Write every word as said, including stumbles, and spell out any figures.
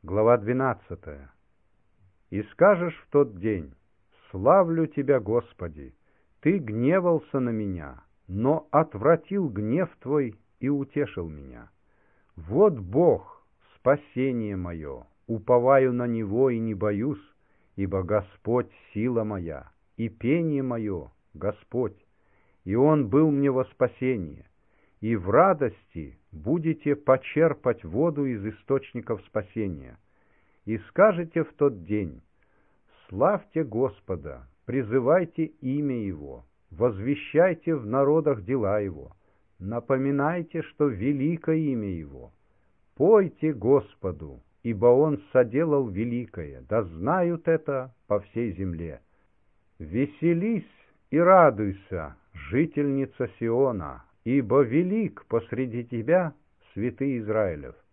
Глава двенадцатая. «И скажешь в тот день: славлю Тебя, Господи, Ты гневался на меня, но отвратил гнев Твой и утешил меня. Вот Бог, спасение мое, уповаю на Него и не боюсь, ибо Господь сила моя, и пение мое Господь, и Он был мне во спасение. И в радости будете почерпать воду из источников спасения. И скажете в тот день: славьте Господа, призывайте имя Его, возвещайте в народах дела Его, напоминайте, что великое имя Его. Пойте Господу, ибо Он соделал великое, да знают это по всей земле. Веселись и радуйся, жительница Сиона, ибо велик посреди тебя святый Израилев.